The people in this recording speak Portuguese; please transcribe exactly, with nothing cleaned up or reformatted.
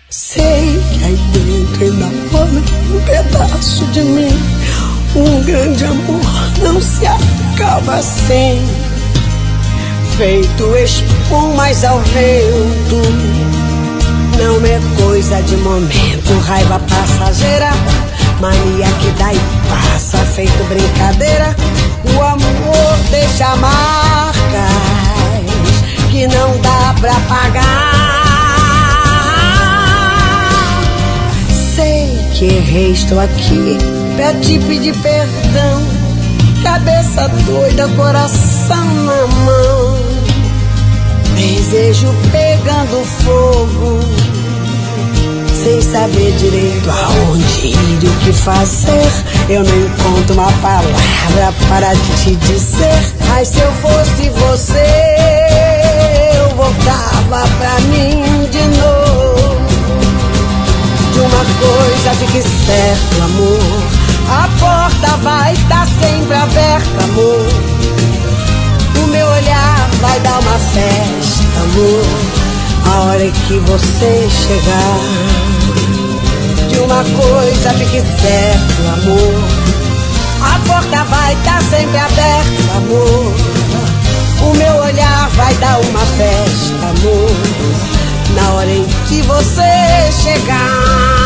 Sei que aí dentro ainda mora um pedaço de mim. Um grande amor não se acaba assim, feito espumas ao vento. Não é coisa de momento, raiva passageira, mania que dá e passa, feito brincadeira. O amor deixa marcas que não dá pra pagar. Sei que errei, estou aqui pra te pedir perdão. Cabeça doida, coração na mão, desejo pegando fogo, sem saber direito aonde ir e o que fazer. Eu não encontro uma palavra para te dizer. Mas se eu fosse você, eu voltava pra mim de novo. De uma coisa fique certo, amor, a porta vai estar sempre aberta, amor. O meu olhar vai dar uma festa, amor, a hora que você chegar. De uma coisa fique certo, amor, a porta vai estar sempre aberta, amor. O meu olhar vai dar uma festa, amor, na hora em que você chegar.